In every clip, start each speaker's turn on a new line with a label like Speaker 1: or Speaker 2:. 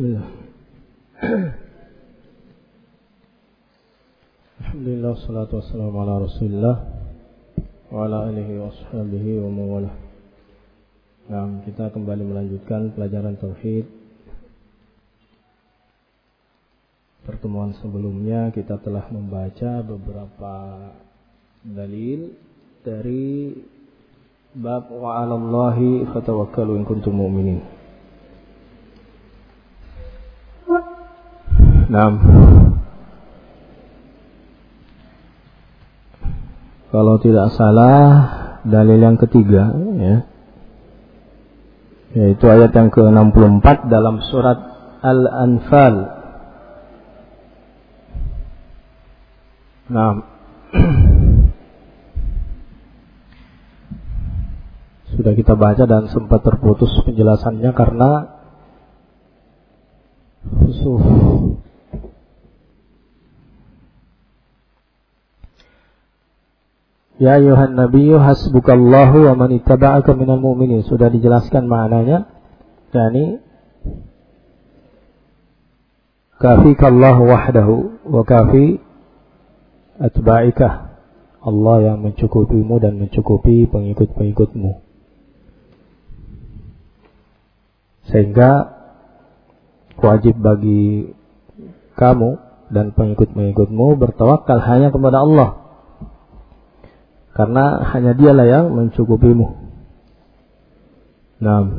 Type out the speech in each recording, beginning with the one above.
Speaker 1: Bismillah. Alhamdulillah, salatu wassalamu ala Rasulillah wa ala alihi wa ashabihi wa mawalah. Nah, kita kembali melanjutkan pelajaran tauhid. Pertemuan sebelumnya kita telah membaca beberapa dalil dari bab wa 'alallahi fatawakkalu in kuntum mu'minin. Nah, kalau tidak salah dalil yang ketiga, ya, yaitu ayat yang ke-64 dalam surat Al-Anfal. Nah, sudah kita baca dan sempat terputus penjelasannya karena khusuf. Ya ayuhan nabiyyu hasbukallahu wa man ittaba'aka minal mu'minin. Sudah dijelaskan maknanya. Yani kafikallahu wahdahu wa kafi atba'ika. Allah yang mencukupimu dan mencukupi pengikut-pengikutmu. Sehingga wajib bagi kamu dan pengikut-pengikutmu bertawakal hanya kepada Allah. Karena hanya dialah yang mencukupimu. Nah,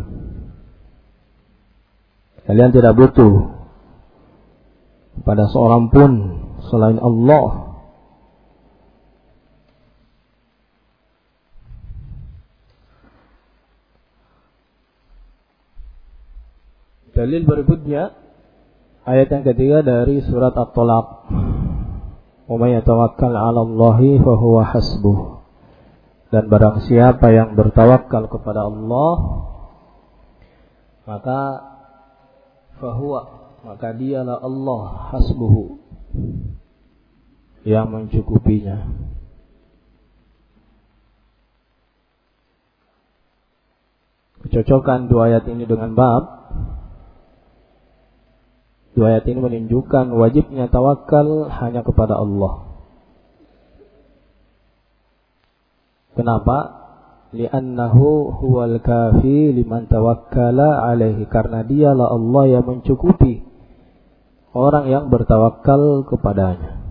Speaker 1: kalian tidak butuh pada seorang pun selain Allah. Dalil berikutnya ayat yang ketiga dari surat At-Talaq. Wa may yatawakkal 'ala Allahi fa huwa hasbuh. Dan barang siapa yang bertawakal kepada Allah, maka dialah Allah hasbuhu, yang mencukupinya. Kecocokan dua ayat ini dengan bab. Dua ayat ini menunjukkan wajibnya tawakal hanya kepada Allah. Kenapa? Li'annahu huwal kafi liman tawakkala alaihi. Karena dialah Allah yang mencukupi orang yang bertawakal kepadanya.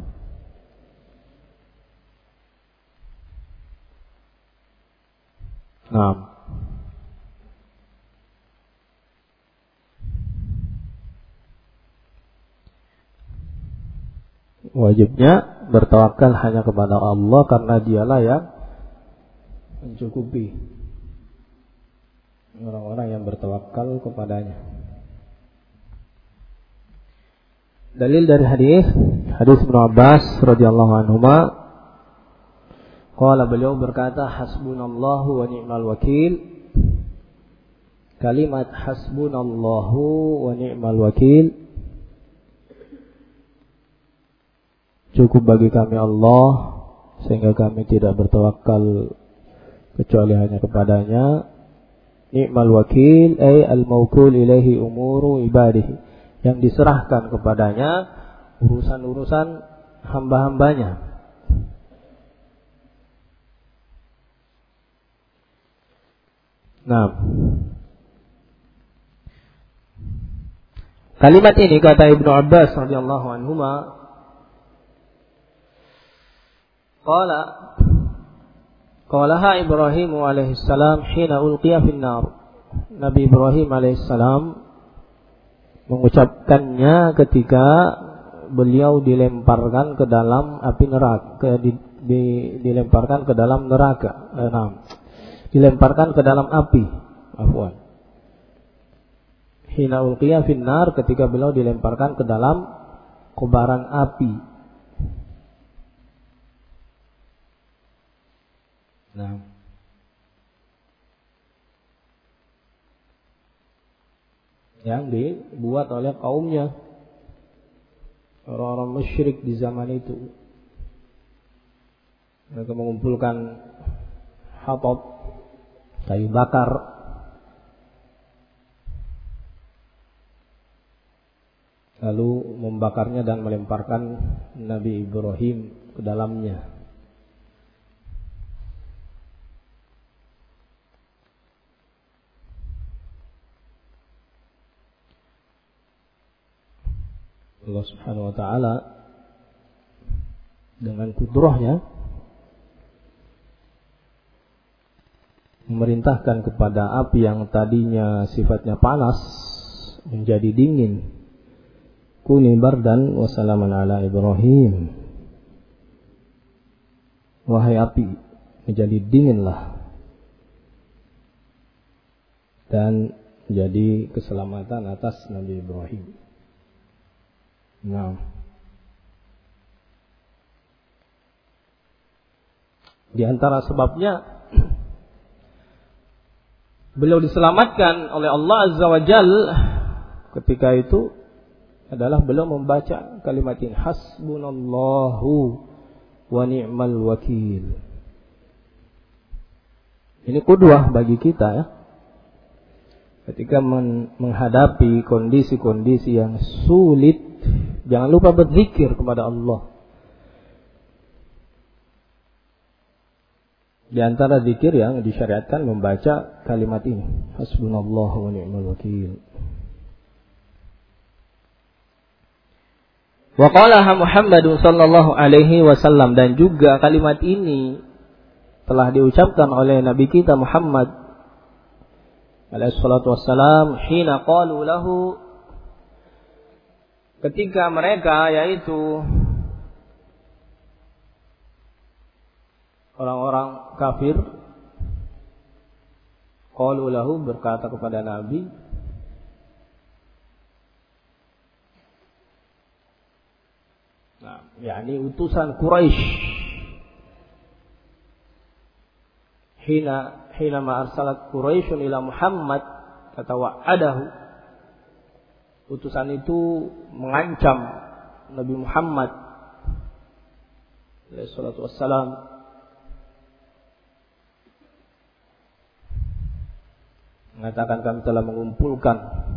Speaker 1: Nah, wajibnya bertawakal hanya kepada Allah karena dialah yang mencukupi orang-orang yang bertawakal kepadanya. Dalil dari hadis Ibnu Abbas radhiyallahu anhuma, qala, beliau berkata, hasbunallahu wa ni'mal wakil. Kalimat hasbunallahu wa ni'mal wakil, cukup bagi kami Allah sehingga kami tidak bertawakal kecuali hanya kepadanya. Ni'mal wakil ay al-mawkul ilaihi umuru ibadihi, yang diserahkan kepadanya urusan-urusan hamba-hambanya. Nah, kalimat ini kata Ibnu Abbas radhiyallahu anhuma, qalaha Ibrahim alaihissalam hina ulqiya finnar. Nabi Ibrahim alaihissalam mengucapkannya ketika beliau dilemparkan ke dalam api neraka, dilemparkan ke dalam neraka. Dilemparkan ke dalam api. Afwan. Hina ulqiya finnar, ketika beliau dilemparkan ke dalam kobaran api. Nah, yang dibuat oleh kaumnya, orang-orang musyrik di zaman itu. Mereka mengumpulkan hatab, kayu bakar, lalu membakarnya dan melemparkan Nabi Ibrahim ke dalamnya. Allah Subhanahu wa taala dengan kudrahnya memerintahkan kepada api yang tadinya sifatnya panas menjadi dingin. Kuni bardan wa salaman ala Ibrahim. Wahai api, menjadi dinginlah dan menjadi keselamatan atas Nabi Ibrahim. Nah, di antara sebabnya beliau diselamatkan oleh Allah Azza wa Jalla ketika itu adalah beliau membaca kalimat ini, hasbunallahu wa ni'mal wakil. Ini qudwah bagi kita ya. Ketika menghadapi kondisi-kondisi yang sulit, jangan lupa berzikir kepada Allah. Di antara zikir yang disyariatkan membaca kalimat ini, hasbunallahu wa ni'mal wakil. Wa qalaha Muhammad sallallahu alaihi wasallam, dan juga kalimat ini telah diucapkan oleh Nabi kita Muhammad alaihi salatu wassalam hina qalu lahu, ketika mereka yaitu orang-orang kafir qalu lahu berkata kepada Nabi, yakni utusan Quraisy, hina ma arsalat Quraisyun ila Muhammad tatawa'adahu, utusan itu mengancam Nabi Muhammad alaihi salatu wassalam, mengatakan kami telah mengumpulkan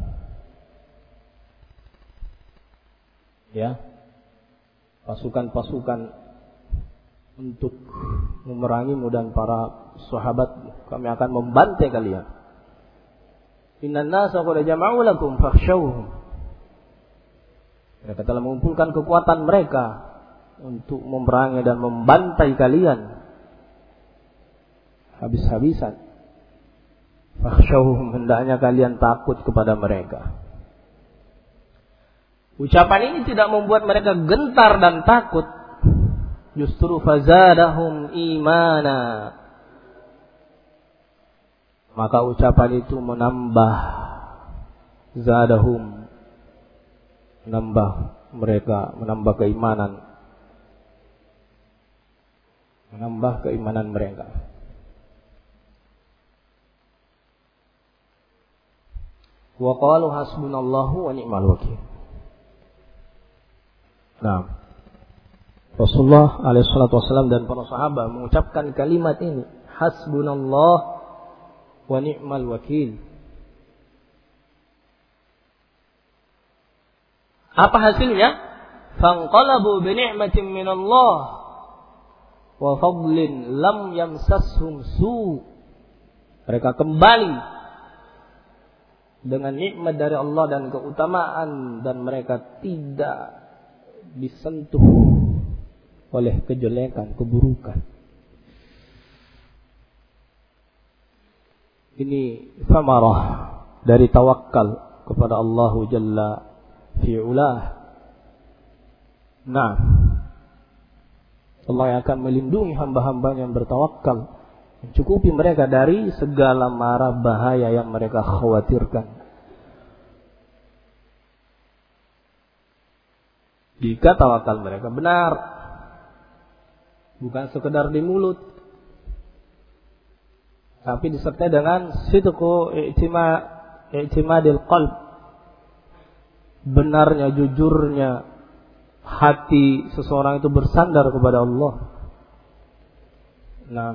Speaker 1: ya pasukan-pasukan untuk memerangimu dan para sahabatmu. Kami akan membantai kalian. Innan nasa qad jama'u lakum fakhshawhum. Mereka telah mengumpulkan kekuatan mereka untuk memerangi dan membantai kalian habis-habisan. Fakhshawhum, hendaknya kalian takut kepada mereka. Ucapan ini tidak membuat mereka gentar dan takut, justru fazadahum imana. Maka ucapan itu menambah zadahum, menambah mereka, menambah keimanan mereka. Wa qalu hasbunallahu wa ni'mal wakil. Nah, Rasulullah alaihi salatu wasallam dan para sahabat mengucapkan kalimat ini, hasbunallah wa ni'mal wakil. Apa hasilnya? Fanqalabu bi ni'matin minallah wa fadlin lam yamsashum su. Mereka kembali dengan nikmat dari Allah dan keutamaan, dan mereka tidak disentuh oleh kejelekan, keburukan. Ini samarah dari tawakal kepada Allah Jalla fi'ulah. Nah, Allah yang akan melindungi hamba-hambanya yang bertawakal, mencukupi mereka dari segala mara bahaya yang mereka khawatirkan. Jika tawakal mereka benar, bukan sekedar di mulut, tapi disertai dengan sidqu i'timadil qalb, benarnya, jujurnya hati seseorang itu bersandar kepada Allah. Nah,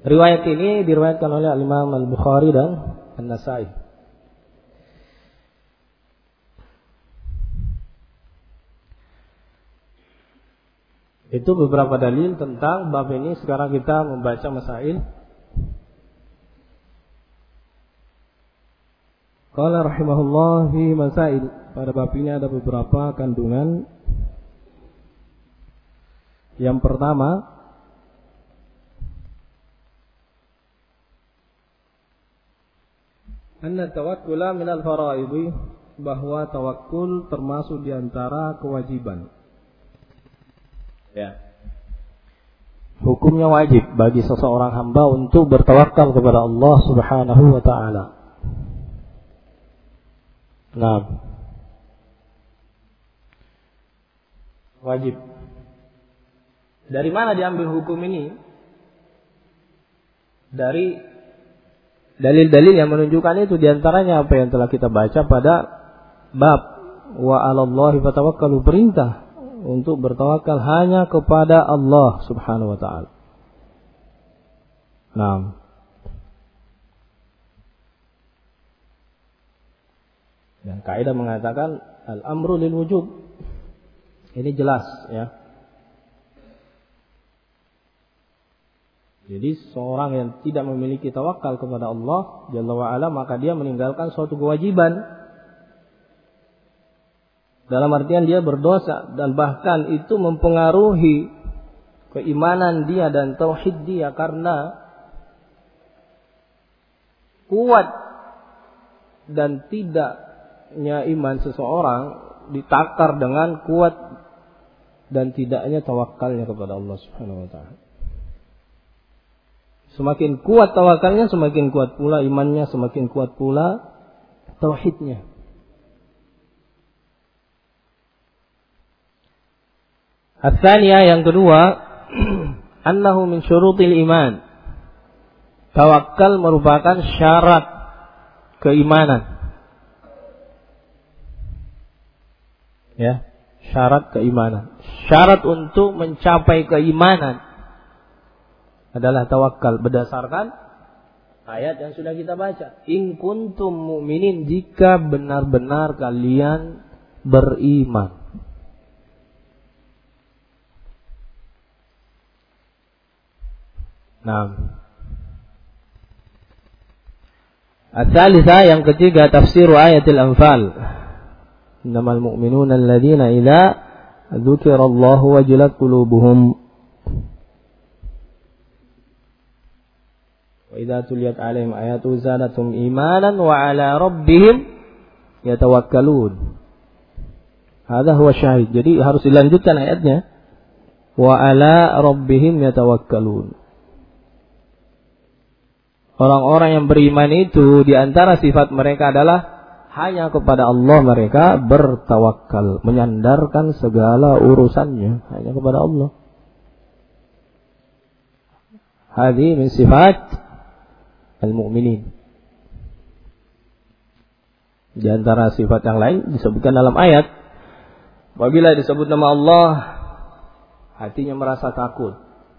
Speaker 1: Riwayat ini diriwayatkan oleh Imam Al-Bukhari dan An-Nasa'i. Itu beberapa dalil tentang bab ini. Sekarang kita membaca masail. Qala rahimahullah fi masail. Pada bab ini ada beberapa kandungan. Yang pertama, anna tawakkula minal faraidhi, bahwa tawakkul termasuk di antara kewajiban. Ya. Hukumnya wajib bagi seseorang hamba untuk bertawakal kepada Allah Subhanahu wa taala. Nah, wajib. Dari mana diambil hukum ini? Dari dalil-dalil yang menunjukkan itu, diantaranya apa yang telah kita baca pada bab wa 'alallahi fatawakkalu, perintah untuk bertawakal hanya kepada Allah Subhanahu wa taala. Nah, dan kaidah mengatakan al-amru lil wujub. Ini jelas ya. Jadi seorang yang tidak memiliki tawakal kepada Allah Jalla wa'ala, maka dia meninggalkan suatu kewajiban. Dalam artian dia berdosa, dan bahkan itu mempengaruhi keimanan dia dan tauhid dia, karena kuat dan tidaknya iman seseorang ditakar dengan kuat dan tidaknya tawakalnya kepada Allah Subhanahu wa taala. Semakin kuat tawakalnya, semakin kuat pula imannya, semakin kuat pula tauhidnya. Ats-tsaniyah, yang kedua, annahu min syurutil iman. Tawakal merupakan syarat keimanan. Ya, syarat keimanan. Syarat untuk mencapai keimanan adalah tawakal, berdasarkan ayat yang sudah kita baca. In kuntum mu'minin, jika benar-benar kalian beriman. Nah, ats-tsalisah, yang ketiga, tafsir ayatil Anfal. Innamal mu'minuna alladziina idza dzukirallahu wajilat qulubuhum wa idza tuliyat 'alaihim ayatu zadatum imanan wa 'ala rabbihim yatawakkalun. Hadza huwa syahid. Jadi harus dilanjutkan ayatnya. Wa 'ala rabbihim yatawakkalun. Orang-orang yang beriman itu, di antara sifat mereka adalah hanya kepada Allah mereka bertawakal, menyandarkan segala urusannya hanya kepada Allah. Hadhi min sifat al-mu'minin. Di antara sifat yang lain disebutkan dalam ayat, apabila disebut nama Allah, hatinya merasa takut.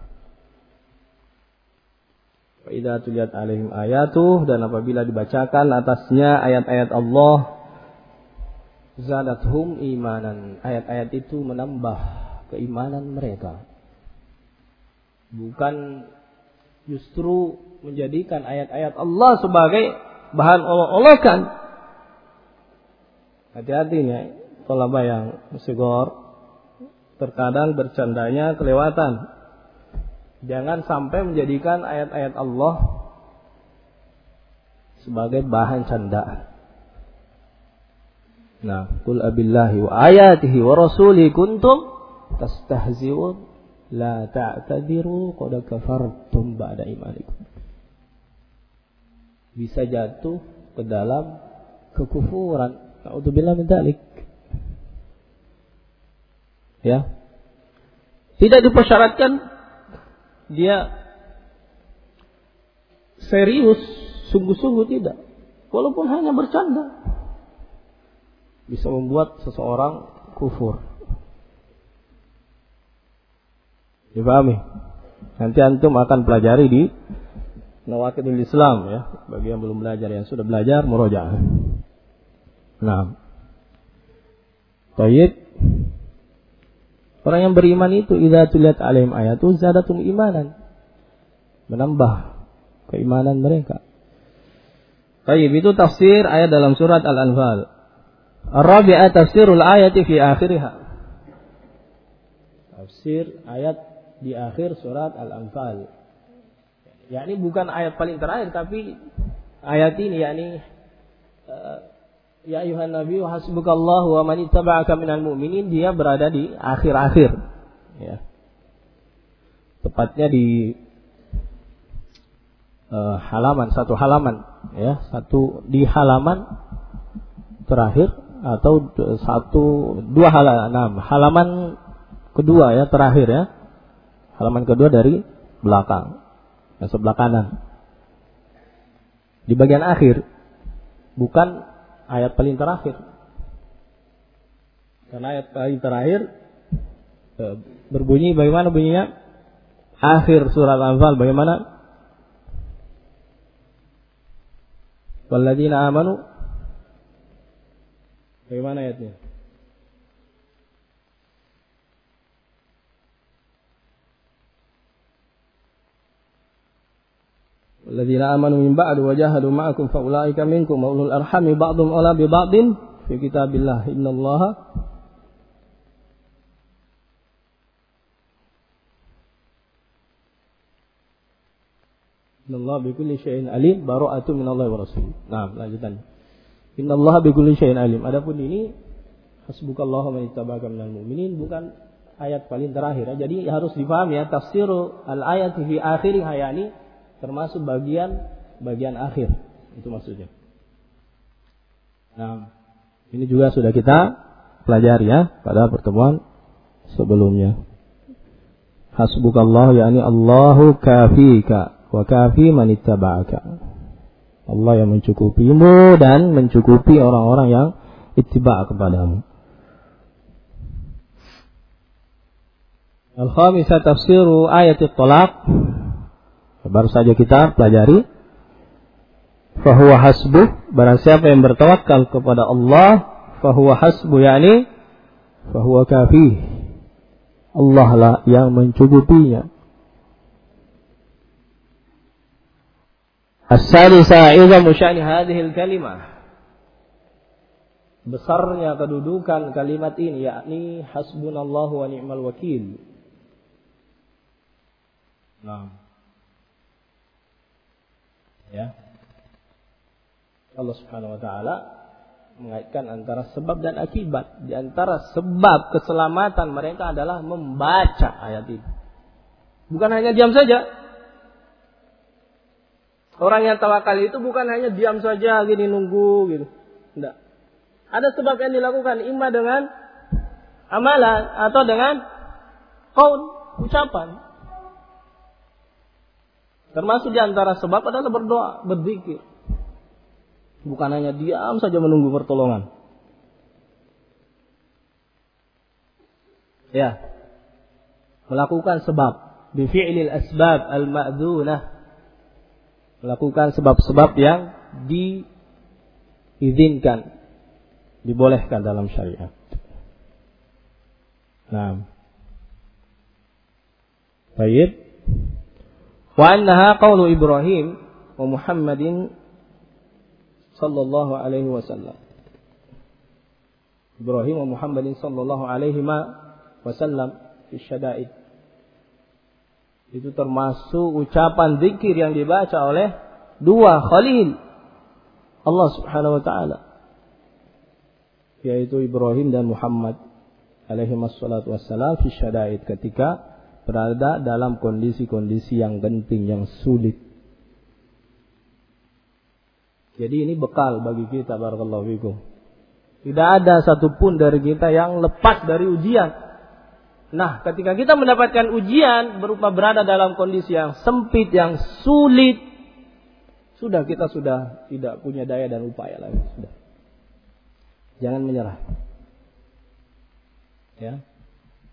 Speaker 1: Wa idza tuliyat 'alaihim ayatuh, dan apabila dibacakan atasnya ayat-ayat Allah, zadathum imanan, ayat-ayat itu menambah keimanan mereka. Bukan justru menjadikan ayat-ayat Allah sebagai bahan olok-olokan. Hati-hati nih, tolaba yang sigor, terkadang bercandanya kelewatan. Jangan sampai menjadikan ayat-ayat Allah sebagai bahan candaan. Nah, qul abillahi wa ayatihi wa rasulihi kuntum tastahzi'un la ta'tadiru qad kafartum ba'da imanikum. Bisa jatuh ke dalam kekufuran. Na'udzubillah min dzalik. Ya. Tidak dipersyaratkan dia serius, sungguh-sungguh tidak. Walaupun hanya bercanda, bisa membuat seseorang kufur. Dipahami? Nanti antum akan pelajari di Nawaqidul Islam ya, bagi yang belum belajar, yang sudah belajar murojaah. Nah. Baik. Orang yang beriman itu idza tuliyat alaihim ayatu zadatum imanan. Menambah keimanan mereka. Baik, itu tafsir ayat dalam surat Al-Anfal. Ar-rabi'ah tafsirul ayati fi akhiriha. Tafsir ayat di akhir surat Al-Anfal. Yakni bukan ayat paling terakhir, tapi ayat ini yakni ya ayuhan nabi hasbukallahu wa man ittaba'aka minal mu'minin, dia berada di akhir-akhir ya. Tepatnya di satu halaman ya, di halaman terakhir atau dua halaman kedua ya, terakhir ya. Halaman kedua dari belakang. Yang sebelah kanan. Di bagian akhir. Bukan ayat paling terakhir. Karena ayat paling terakhir berbunyi bagaimana bunyinya? Akhir surat Al-Anfal bagaimana? Walladzina amanu. Bagaimana ayatnya? Walladzina amanu min ba'du wa jahadu ma'akum fa ulaika minkum wa ulul arhami ba'dhum awla bi ba'din fi kitabillah innallaha bikulli syai'in alim bara'atu minallahi wa rasul. Nah, lanjutan. Innallaha bikulli syai'in alim. Adapun ini hasbukallahu man ittaba'aka minal mu'minin bukan ayat paling terakhir. Jadi harus dipahami ya, tafsirul al-ayati fi akhirih yani termasuk bagian akhir, itu maksudnya. Nah, ini juga sudah kita pelajari ya pada pertemuan sebelumnya. Hasbukallah yakni Allahu kafika wa kafi man ittaba'aka. Allah yang mencukupimu dan mencukupi orang-orang yang ittiba' kepadamu. Al-khamisah tafsiru ayat at-talaq. Baru saja kita pelajari. Fahuwa hasbuh, barang siapa yang bertawakal kepada Allah, fahuwa hasbuh yakni fahuwa kafi. Allah lah yang mencukupinya. As-salisah izamu sya'ni hadhil kalimah. Besarnya kedudukan kalimat ini yakni hasbunallahu wa ni'mal wakil. Nah. Ya. Allah Subhanahu wa taala mengaitkan antara sebab dan akibat. Di antara sebab keselamatan mereka adalah membaca ayat ini. Bukan hanya diam saja. Orang yang tawakal itu bukan hanya diam saja gini nunggu gitu. Enggak. Ada sebab yang dilakukan imma dengan amalan atau dengan qaul, ucapan. Termasuk di antara sebab adalah berdoa, berzikir. Bukan hanya diam saja menunggu pertolongan. Ya. Melakukan sebab. Bifi'lil asbab al-ma'dzunah. Melakukan sebab-sebab yang diizinkan. Dibolehkan dalam syariat. Nah. Baik. Wa annaha qawlu Ibrahim wa Muhammadin sallallahu alaihi wasallam. Ibrahim wa Muhammadin sallallahu alaihi wasallam fi syada'id. Itu termasuk ucapan zikir yang dibaca oleh dua khalil Allah Subhanahu wa taala, yaitu Ibrahim dan Muhammad alaihi wassalatu wassalam fi syada'id, ketika berada dalam kondisi-kondisi yang genting, yang sulit. Jadi ini bekal bagi kita, barakallahu fikum. Tidak ada satupun dari kita yang lepas dari ujian. Nah, ketika kita mendapatkan ujian berupa berada dalam kondisi yang sempit, yang sulit, kita sudah tidak punya daya dan upaya lagi. Sudah. Jangan menyerah. Ya.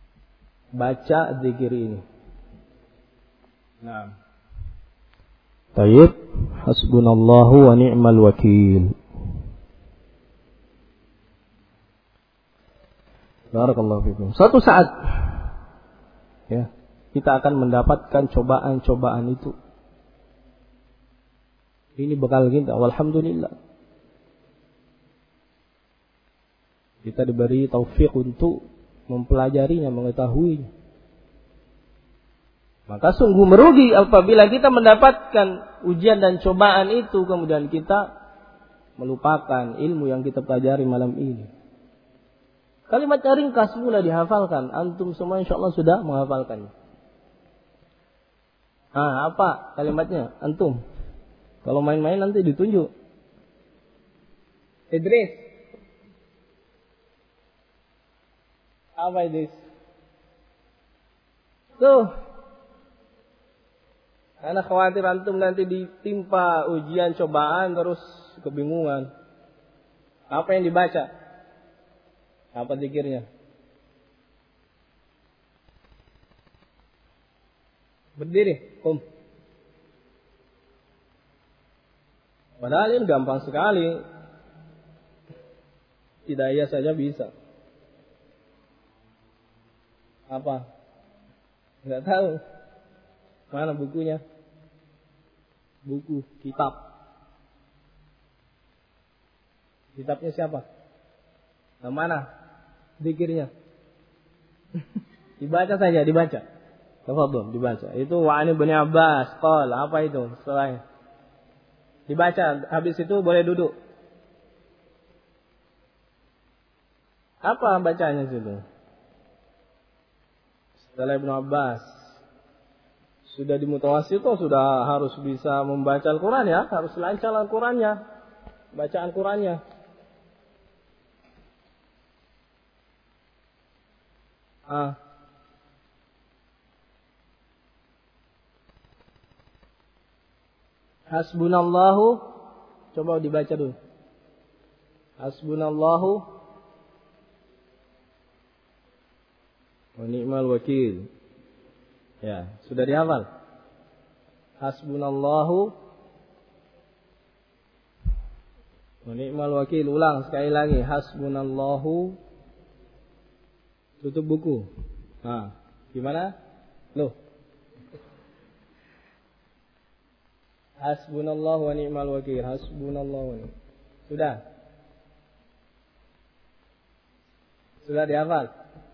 Speaker 1: Baca zikir ini. Nah. Tayyib, hasbunallahu wa ni'mal wakil. Barakallahu fikum. Suatu saat ya, kita akan mendapatkan cobaan-cobaan itu. Ini bekal kita, alhamdulillah. Kita diberi taufik untuk mempelajarinya, mengetahuinya. Maka sungguh merugi apabila kita mendapatkan ujian dan cobaan itu, kemudian kita melupakan ilmu yang kita pelajari malam ini. Kalimatnya ringkas mula dihafalkan. Antum semua insyaAllah sudah menghafalkannya. Apa kalimatnya? Antum. Kalau main-main nanti ditunjuk. Idris. Apa Idris? Tuh. Karena khawatir antum nanti ditimpa ujian cobaan terus kebingungan. Apa yang dibaca? Apa zikirnya? Berdiri, Padahal ini gampang sekali. Hidayah saja bisa. Apa? Enggak tahu. Mana bukunya? Buku, kitab. Kitabnya siapa? Nah, mana? Zikirnya. Dibaca saja, dibaca. Tafadhol, dibaca. Itu wa'ani bin Abbas. Qala, apa itu? Setelahnya. Dibaca, habis itu boleh duduk. Apa bacanya situ? Setelah Ibnu Abbas sudah di mutawasit, sudah harus bisa membaca Al-Quran ya, harus lancar Al-Qurannya, bacaan Qurannya. Hasbunallahu, coba dibaca dulu. Hasbunallahu wa ni'mal wakil. Ya, sudah dihafal. Hasbunallahu wa ni'mal wakil. Ulang sekali lagi. Hasbunallahu. Tutup buku. Gimana? Loh. Hasbunallahu wa ni'mal wakil. Hasbunallahu wa ni'mal. Sudah. Sudah dihafal?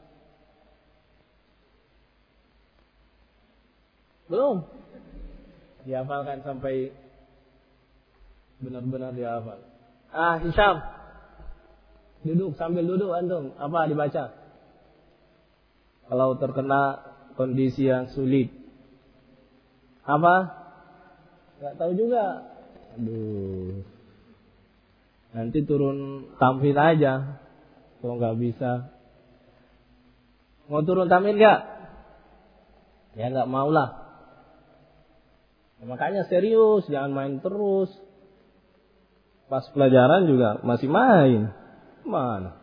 Speaker 1: Belum. Dihafalkan sampai benar-benar dihafal. Hisham. Duduk, sambil duduk antum. Apa dibaca? Kalau terkena kondisi yang sulit. Apa? Gak tahu juga. Aduh. Nanti turun tamfid aja. Kalau gak bisa. Mau turun tamfid gak? Ya gak maulah. Makanya serius, jangan main terus. Pas pelajaran juga masih main. Mana?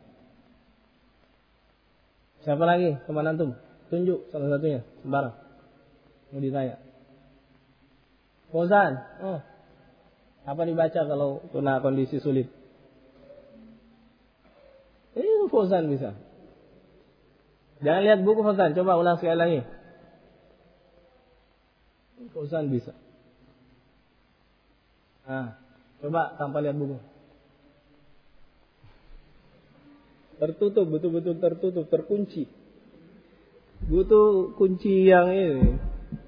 Speaker 1: Siapa lagi? Teman antum? Tunjuk salah satunya, sembarang. Mau ditanya. Fauzan. Apa dibaca kalau kena kondisi sulit? Itu Fauzan bisa. Jangan lihat buku Fauzan, coba ulang sekali lagi. Fauzan bisa. Coba tanpa lihat buku. Tertutup, betul-betul tertutup, terkunci. Butuh kunci yang ini.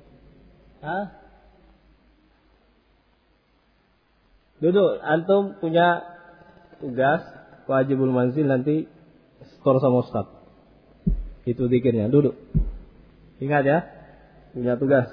Speaker 1: Duduk, antum punya tugas wajibul manzil nanti setor sama Ustaz. Itu zikirnya, duduk. Ingat ya, punya tugas.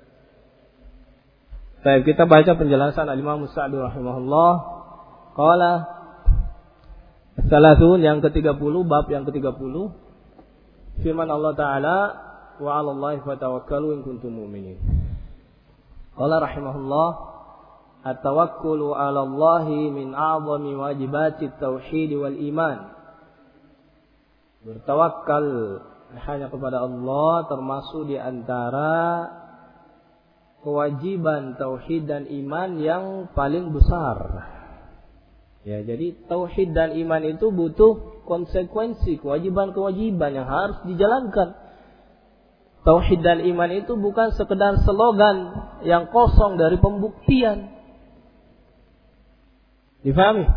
Speaker 1: Baik, kita baca penjelasan Al-Imam Sa'di rahimahullah. Qala Salasun yang ke-30, bab yang ke-30. Firman Allah Ta'ala, wa 'alallahi fatawakkalu in kuntum mu'minin. Qala rahimahullah, at-tawakkulu 'alallahi min a'zami wajibatit tauhid wal iman. Bertawakal hanya kepada Allah termasuk di antara kewajiban tauhid dan iman yang paling besar. Ya, jadi tauhid dan iman itu butuh konsekuensi, kewajiban-kewajiban yang harus dijalankan. Tauhid dan iman itu bukan sekedar slogan yang kosong dari pembuktian. Difahami?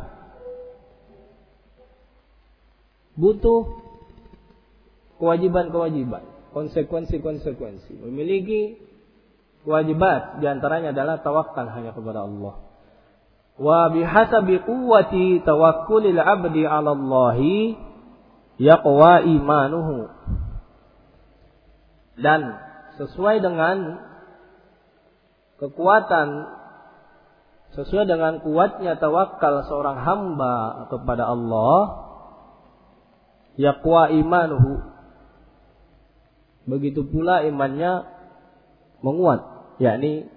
Speaker 1: Butuh kewajiban-kewajiban, konsekuensi-konsekuensi. Memiliki kewajiban, diantaranya adalah tawakal hanya kepada Allah. Wa bihasabi quwwati tawakkulil 'abdi 'ala Allahi yaqwa imanuhu. Dan sesuai dengan kuatnya tawakal seorang hamba kepada Allah, yaqwa imanuhu, begitu pula imannya menguat, yakni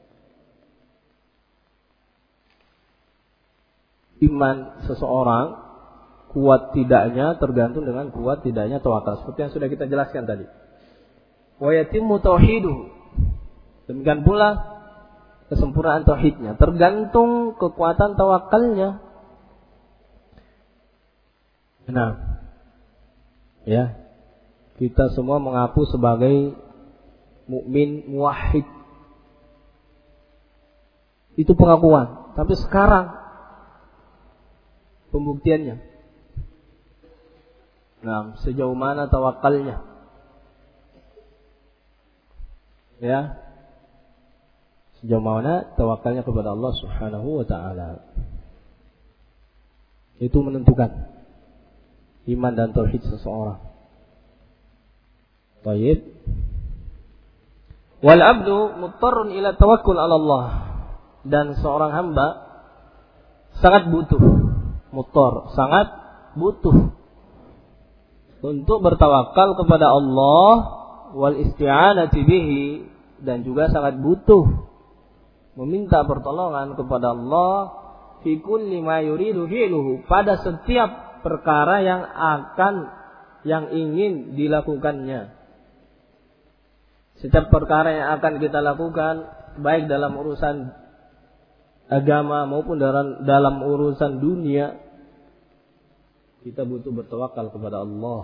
Speaker 1: iman seseorang kuat tidaknya tergantung dengan kuat tidaknya tawakal, seperti yang sudah kita jelaskan tadi. Wa yatimmu tauhiduhu, demikian pula kesempurnaan tauhidnya tergantung kekuatan tawakalnya. Nah, ya, kita semua mengaku sebagai mukmin muwahhid, itu pengakuan. Tapi sekarang pembuktiannya, nah, sejauh mana tawakalnya, ya, sejauh mana tawakalnya kepada Allah Subhanahu wa ta'ala, itu menentukan iman dan tauhid seseorang. Baik. Wal abdu muttarun ila tawakkul 'ala Allah, dan seorang hamba sangat butuh, sangat butuh untuk bertawakal kepada Allah, wal isti'anati bihi, dan juga sangat butuh meminta pertolongan kepada Allah fi kulli ma yuridu fi'luhu, pada setiap perkara yang ingin dilakukannya. Setiap perkara yang akan kita lakukan, baik dalam urusan agama maupun dalam urusan dunia, kita butuh bertawakal kepada Allah.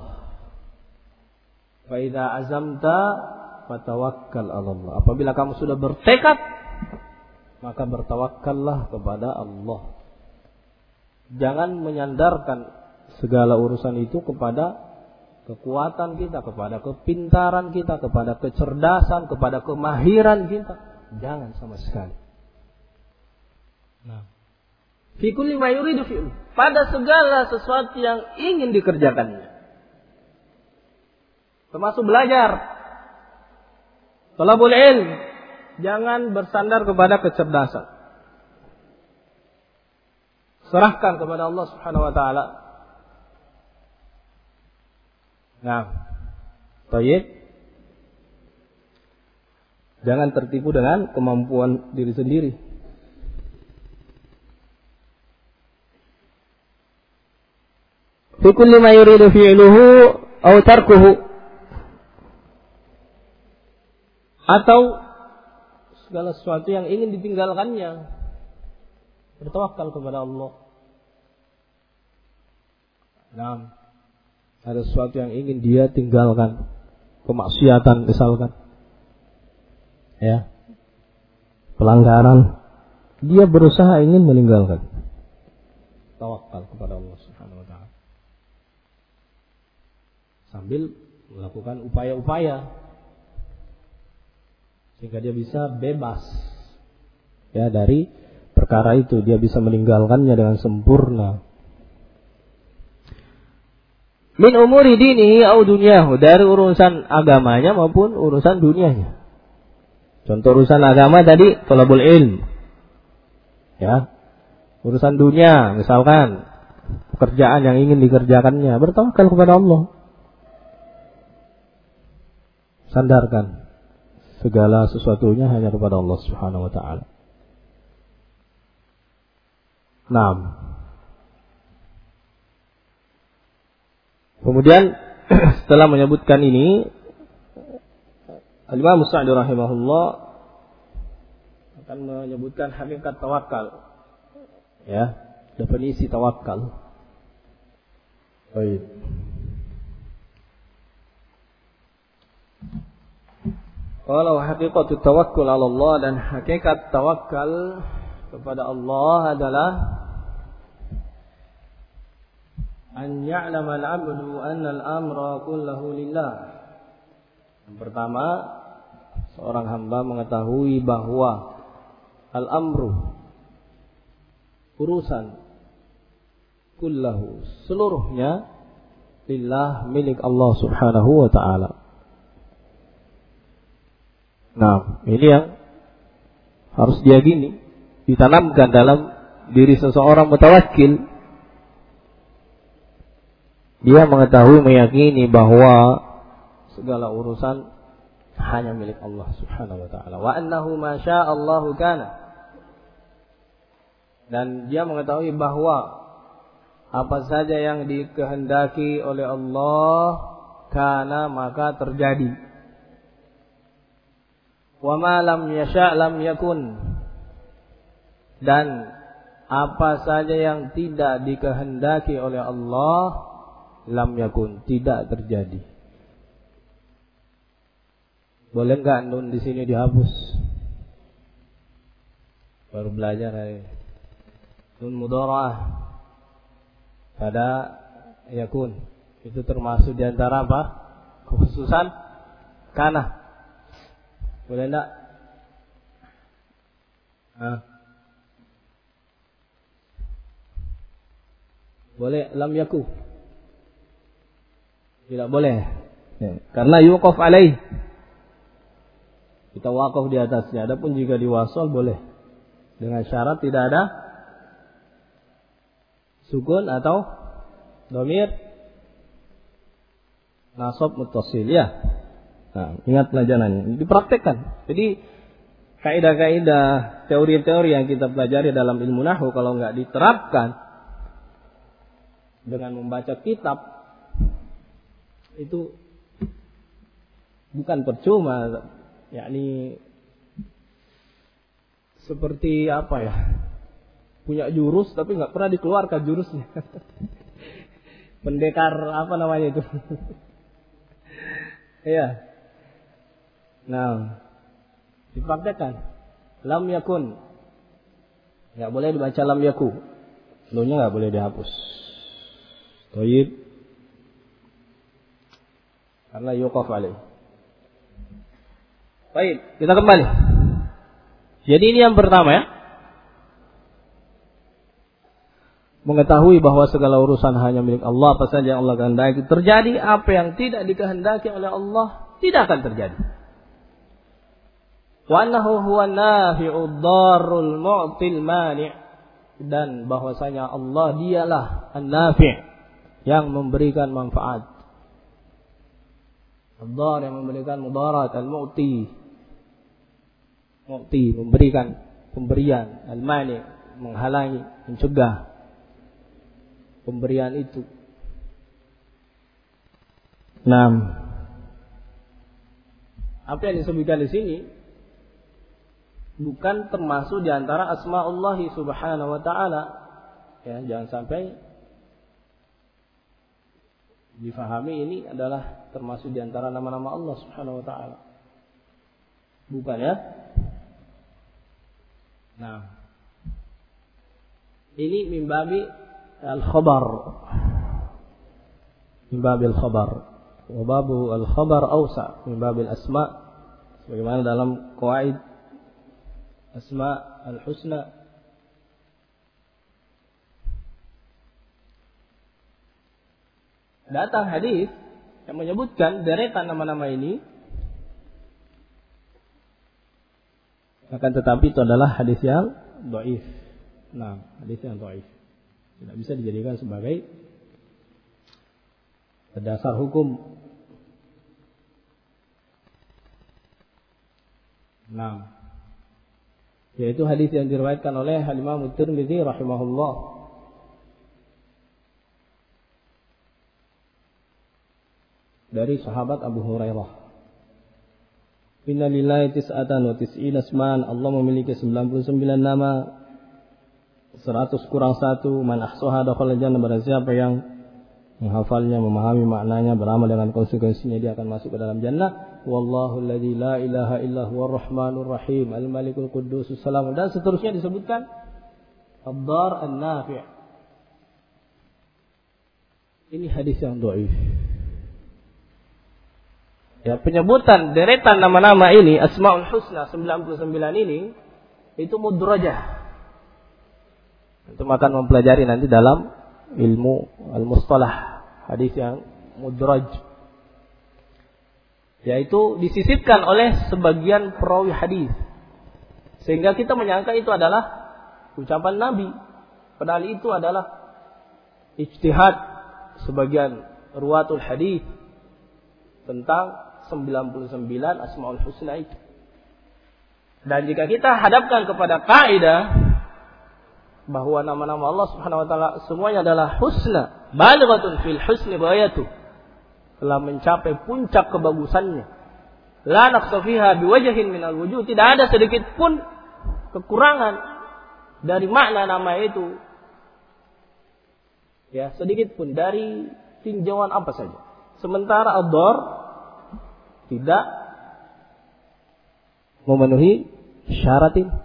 Speaker 1: Fa idza azamta fatawakkal 'ala Allah. Apabila kamu sudah bertekad, maka bertawakkallah kepada Allah. Jangan menyandarkan segala urusan itu kepada kekuatan kita, kepada kepintaran kita, kepada kecerdasan, kepada kemahiran kita. Jangan sama sekali. Nah, fi kulli ma yuridu fi'lu, pada segala sesuatu yang ingin dikerjakannya, termasuk belajar, talabul ilm. Jangan bersandar kepada kecerdasan. Serahkan kepada Allah Subhanahu wa ta'ala. Nah, baik. Jangan tertipu dengan kemampuan diri sendiri. Fi kulli ma yuridu fi'luhu aw tarkuhu, atau segala sesuatu yang ingin ditinggalkannya, bertawakal kepada Allah. Nah, ada sesuatu yang ingin dia tinggalkan, kemaksiatan misalkan, ya, pelanggaran, dia berusaha ingin meninggalkan. Tawakal kepada Allah Subhanahu wa ta'ala, sambil melakukan upaya-upaya sehingga dia bisa bebas, ya, dari perkara itu, dia bisa meninggalkannya dengan sempurna. Min umuri dinihi au dunyahu, dari urusan agamanya maupun urusan dunianya. Contoh urusan agama tadi thalabul ilm, ya. Urusan dunia misalkan pekerjaan yang ingin dikerjakannya, bertawakal kepada Allah. Sandarkan segala sesuatunya hanya kepada Allah Subhanahu wa ta'ala. Naam. Kemudian setelah menyebutkan ini, Al-Imam Sa'di rahimahullah akan menyebutkan hakikat tawakal. Ya, definisi tawakal. Baik. Kalau hakikat tawakkul ala Allah, dan hakikat tawakal kepada Allah adalah an ya'lama al-'abdu anna al-amra kullahu lillah. Yang pertama, seorang hamba mengetahui bahwa al-amru, urusan, kullahu, seluruhnya lillah, milik Allah Subhanahu wa ta'ala. Nah, ini yang harus diyakini, ditanamkan dalam diri seseorang mutawakkil. Dia mengetahui, meyakini bahwa segala urusan hanya milik Allah Subhanahu wa ta'ala. Wa annahu ma sya'allahu kana. Dan dia mengetahui bahwa apa saja yang dikehendaki oleh Allah, kana, maka terjadi. Wa ma lam yasha' lam yakun. Dan apa saja yang tidak dikehendaki oleh Allah, lam yakun, tidak terjadi. Boleh enggak nun di sini dihapus? Baru belajar hari. Nun mudhara'ah pada yakun. Itu termasuk di antara apa? Kekhususan kana. Boleh enggak? Boleh lam yaku? Tidak boleh. Karena yuqaf alaih. Kita wakaf di atasnya. Adapun jika diwasal boleh. Dengan syarat tidak ada sukun atau dhamir nasab muttasil, ya. Nah, ingat pelajarannya, dipraktekkan. Jadi kaidah-kaidah, teori-teori yang kita pelajari dalam ilmu nahwu kalau enggak diterapkan dengan membaca kitab, itu bukan percuma. Yakni seperti apa ya? Punya jurus tapi enggak pernah dikeluarkan jurusnya. Pendekar apa namanya itu? Iya. Nah, dipraktekkan. Lam yakun. Enggak boleh dibaca lam yaku. Lu-nya enggak boleh dihapus. Thayyib. Karena yuqaf alaih. Baik, kita kembali. Jadi ini yang pertama, ya. Mengetahui bahwa segala urusan hanya milik Allah, apa saja yang Allah kehendaki terjadi, apa yang tidak dikehendaki oleh Allah tidak akan terjadi. Wa annahu huwan nafi'ud darrul mu'til mani', dan bahwasanya Allah dialah an-nafi', yang memberikan manfaat, ad-dar yang memberikan mudarat, al-mu'ti, mu'ti memberikan pemberian, al-mani' menghalangi, mencegah pemberian itu. Nah, apa yang disebutkan di sini bukan termasuk di antara asma'ullah subhanahu wa ta'ala. Ya, jangan sampai difahami ini adalah termasuk di antara nama-nama Allah subhanahu wa ta'ala. Bukan, ya. Nah, ini mimbabi al-khabar. Mimbabi al-khabar. Wa babu al-khabar awsa mimbabi al-asma'. Sebagaimana dalam qawaid Asma al-Husna. Datang hadis yang menyebutkan deretan nama-nama ini, akan tetapi itu adalah hadis yang dhaif. Nah, hadis yang dhaif tidak bisa dijadikan sebagai dasar hukum. Nah, yaitu hadis yang diriwayatkan oleh Imam Tirmidzi rahimahullah dari sahabat Abu Hurairah Inna lillahi tis'atan wa tis'ina asman. Allah memiliki 99 nama, 100 kurang 1. Man ahsaha dakhala jannah. Barang siapa yang menghafalnya, memahami maknanya, beramal dengan konsekuensinya, dia akan masuk ke dalam jannah. Wallahu alladzi la ilaha illa huwar rahmanur rahim, al-malikul quddusus salam, dan seterusnya disebutkan ad-dar an-nafi'. Ini hadis yang dhaif. Ya, penyebutan deretan nama-nama ini, Asmaul Husna 99 ini, itu mudrajah. Itu akan mempelajari nanti dalam ilmu al-mustalah, hadis yang mudraj, yaitu disisipkan oleh sebagian perawi hadis, sehingga kita menyangka itu adalah ucapan Nabi, padahal itu adalah ijtihad sebagian ruwatul hadis tentang 99 Asmaul Husna itu. Dan jika kita hadapkan kepada kaidah bahwa nama-nama Allah Subhanahu wa taala semuanya adalah husna, balighatun fil husni ghayatu, telah mencapai puncak kebagusannya. La naqsa fiha biwajhin minal wujuh, tidak ada sedikit pun kekurangan dari makna nama itu. Ya, sedikit pun dari tinjauan apa saja. Sementara ad-dar tidak memenuhi syarat ini.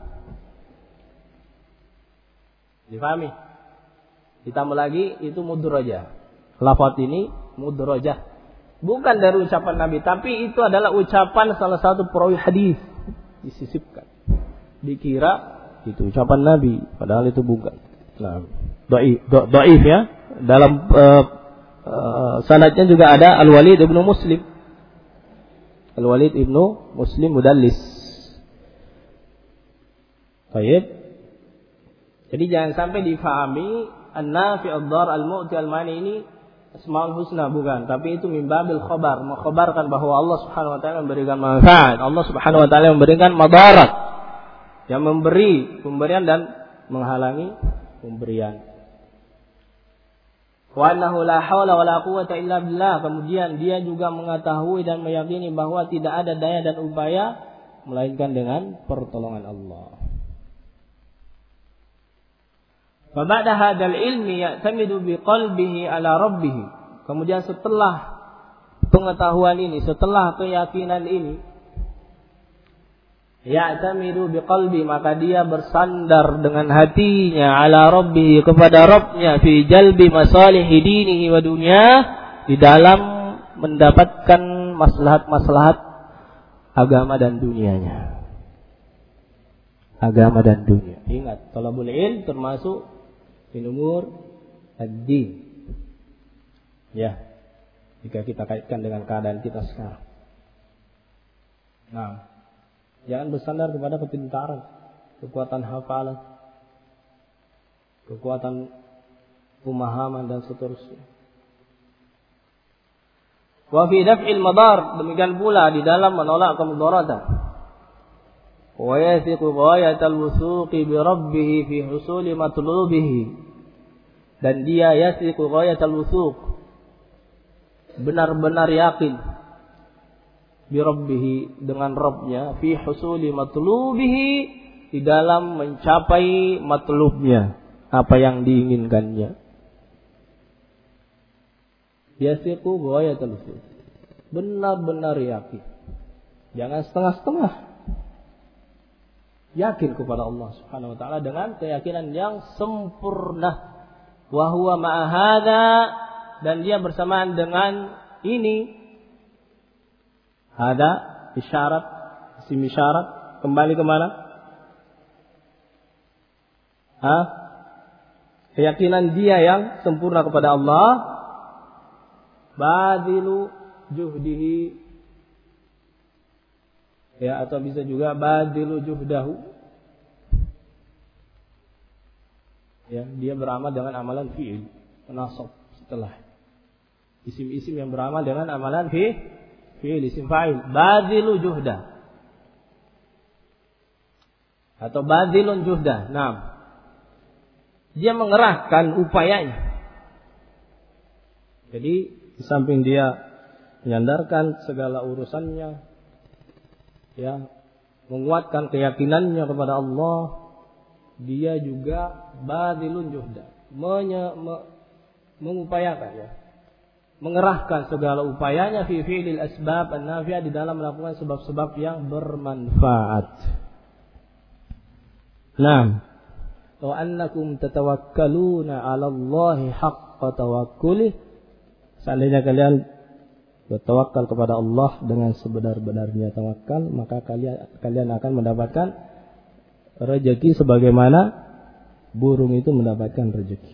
Speaker 1: Difahami? Ditambah lagi itu mudrajah. Lafaz ini mudrajah. Bukan dari ucapan Nabi, tapi itu adalah ucapan salah satu perawi hadis. Disisipkan. Dikira itu ucapan Nabi, padahal itu bukan. Nah, dhaif ya. Dalam sanadnya juga ada Al-Walid ibnu Muslim. Al-Walid ibnu Muslim mudallis. Baik. Jadi jangan sampai difahami an-nafi' ad-dar al-mu'ti al-mani ini Asmaul Husna, bukan, tapi itu min babil khabar, mengkhabarkan bahwa Allah Subhanahu wa taala memberikan manfaat, Allah Subhanahu wa taala memberikan madarat, yang memberi pemberian dan menghalangi pemberian. Wa annahu la haula wa la quwwata illa billah, kemudian dia juga mengetahui dan meyakini bahwa tidak ada daya dan upaya melainkan dengan pertolongan Allah. Faba'da hadzal ilmi ya'tamidu biqalbihi ala rabbih. Kemudian setelah pengetahuan ini, setelah keyakinan ini, ya'tamidu biqalbi, maka dia bersandar dengan hatinya ala rabbih, kepada Rabbnya, fi jalbi masalih dinihi wa dunya, di dalam mendapatkan maslahat-maslahat agama dan dunianya. Agama dan dunia. Ingat, talabul ilm termasuk min umur ad-din. Ya. Jika kita kaitkan dengan keadaan kita sekarang. Nah, jangan bersandar kepada kepintaran, kekuatan hafalan, kekuatan pemahaman dan seterusnya. Wa fi daf'il madar, demikian pula di dalam menolak kemudaratan. Wa yathiqu ghayatal wusuqi bi rabbih fi husuli matlubihi, dan dia yathiqu ghayatal wusuq, benar-benar yakin bi rabbih, dengan Rabbnya, fi husuli matlubihi, di dalam mencapai matlubnya, apa yang diinginkannya. Yathiqu ghayatal wusuq, benar-benar yakin, jangan setengah-setengah. Yakin kepada Allah Subhanahu wa taala dengan keyakinan yang sempurna. Wa huwa ma'a hadza, dan dia bersamaan dengan ini. Hadza isyarat, isim isyarat, kembali ke mana? Keyakinan dia yang sempurna kepada Allah. Badilu juhdihi, ya, atau bisa juga badilu juhdahu. Ya, dia beramal dengan amalan fi'il, nasab setelah isim-isim yang beramal dengan amalan fi'il, isim fa'il, badilu juhda atau badilun juhda. Nah, dia mengerahkan upayanya. Jadi di samping dia menyandarkan segala urusannya, ya, menguatkan keyakinannya kepada Allah, dia juga badilun juhda, mengupayakan, ya, mengerahkan segala upayanya fi fi'lil asbab an-nafi'ah, di dalam melakukan sebab-sebab yang bermanfaat. Naam. Wa annakum tatawakkaluna 'ala Allahi haqqa tawakkuli. Seandainya kalian bertawakal kepada Allah dengan sebenar-benarnya tawakal, maka kalian akan mendapatkan rezeki sebagaimana burung itu mendapatkan rezeki.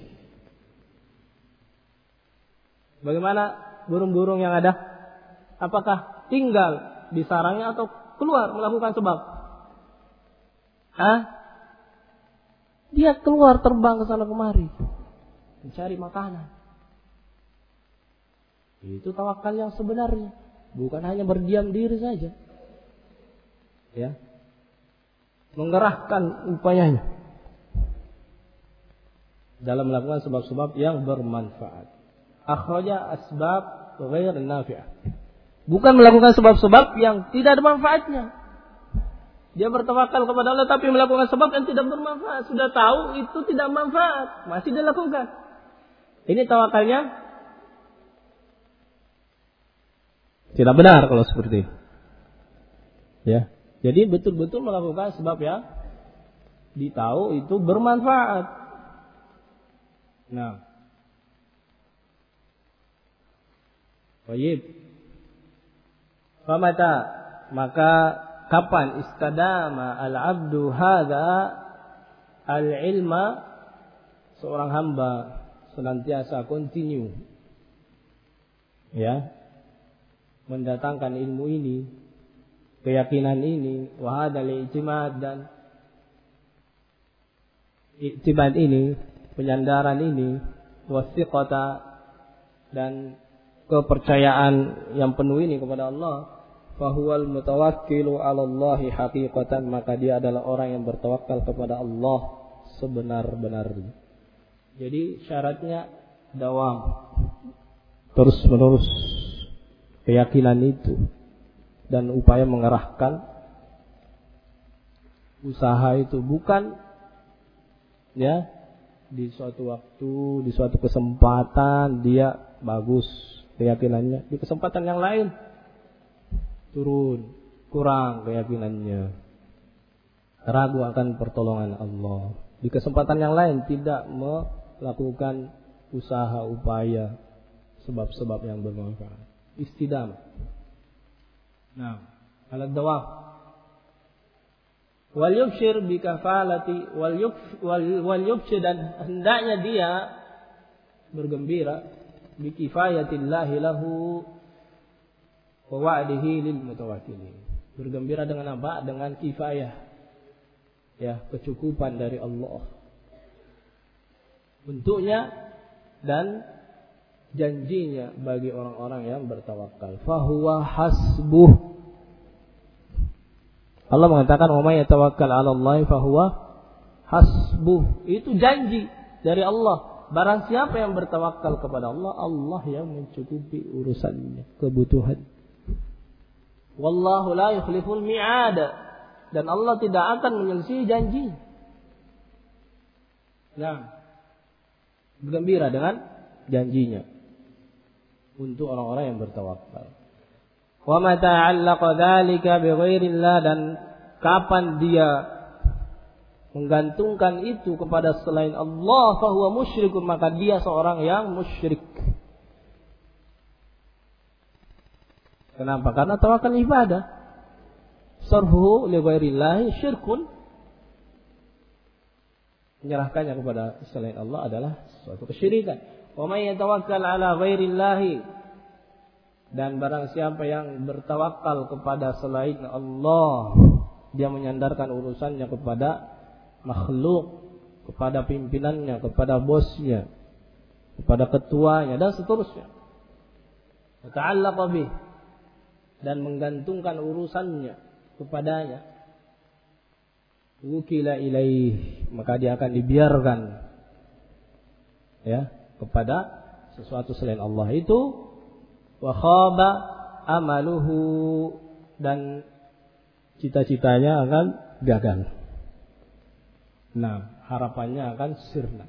Speaker 1: Bagaimana burung-burung yang ada? Apakah tinggal di sarangnya atau keluar melakukan sebab? Dia keluar terbang ke sana kemari mencari makanan. Itu tawakal yang sebenarnya, bukan hanya berdiam diri saja, ya, mengerahkan upayanya dalam melakukan sebab-sebab yang bermanfaat. Akhraja asbab ghair nafi'ah, bukan melakukan sebab-sebab yang tidak ada manfaatnya. Dia bertawakal kepada Allah tapi melakukan sebab yang tidak bermanfaat. Sudah tahu itu tidak manfaat, masih dilakukan. Ini tawakalnya tidak benar kalau seperti itu. Ya. Jadi betul-betul melakukan sebab yang ditahu itu bermanfaat. Nah. Baik. Famata, maka kapan istadama al-abdu hadza al-ilma, seorang hamba senantiasa continue, ya, mendatangkan ilmu ini, keyakinan ini, wa hadzal i'timad, dan i'timad ini, penyandaran ini, wasiqata, dan kepercayaan yang penuh ini kepada Allah, fahuwal mutawakkilu 'ala Allahi haqiqatan, maka dia adalah orang yang bertawakal kepada Allah sebenar-benarnya. Jadi syaratnya dawam, terus menerus keyakinan itu dan upaya mengerahkan usaha itu, bukan, ya, di suatu waktu, di suatu kesempatan dia bagus keyakinannya, di kesempatan yang lain turun, kurang keyakinannya, ragu akan pertolongan Allah. Di kesempatan yang lain tidak melakukan usaha, upaya, sebab-sebab yang bermanfaat. Istidamah. Nah, alat dawam. Wal yubshir bi kafalati wal yubshir, dan hendaknya dia bergembira bi kifayatillahi lahu wa wa'dihi lil mutawakkilin. Bergembira dengan apa? Dengan kifayah, ya, kecukupan dari Allah untuknya dan janjinya bagi orang-orang yang bertawakal. Fahuwa hasbuh. Allah mengatakan, "Wa may yatawakkal 'ala Allah fahuwa hasbuh." Itu janji dari Allah. Barang siapa yang bertawakal kepada Allah, Allah yang mencukupi urusannya, kebutuhan. Wallahu la yukhliful mi'ad, dan Allah tidak akan menyelisihi janji. Nah, bergembira dengan janjinya untuk orang-orang yang bertawakal. Wa ma ta'allaqa dzalika bi ghairillah, dan kapan dia menggantungkan itu kepada selain Allah, fa huwa musyrikun, maka dia seorang yang musyrik. Kenapa? Karena tawakal ibadah. Sarfuhu li ghairillahi syirkun. Menyerahkannya kepada selain Allah adalah suatu kesyirikan. Wa may yatawakkal 'ala ghairillahi, dan barang siapa yang bertawakal kepada selain Allah, dia menyandarkan urusannya kepada makhluk, kepada pimpinannya, kepada bosnya, kepada ketuanya, dan seterusnya. Ta'allaqa bih, dan menggantungkan urusannya kepadanya. Wukila ilaih, maka dia akan dibiarkan, ya, kepada sesuatu selain Allah itu. Wa khaba amaluhu, dan cita-citanya akan gagal. Nah, harapannya akan sirna.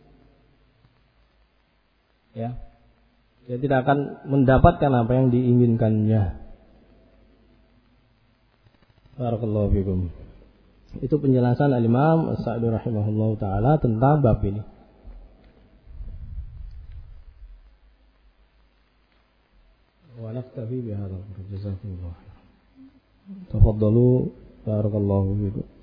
Speaker 1: Ya. Dia tidak akan mendapatkan apa yang diinginkannya. Barakallahu fikum. Itu penjelasan Al-Imam As-Sa'di rahimahullahu taala tentang bab ini. Wa naktafi bihadzal qadar. Jazakumullah khairan. Tafaddalu barakallahu fikum.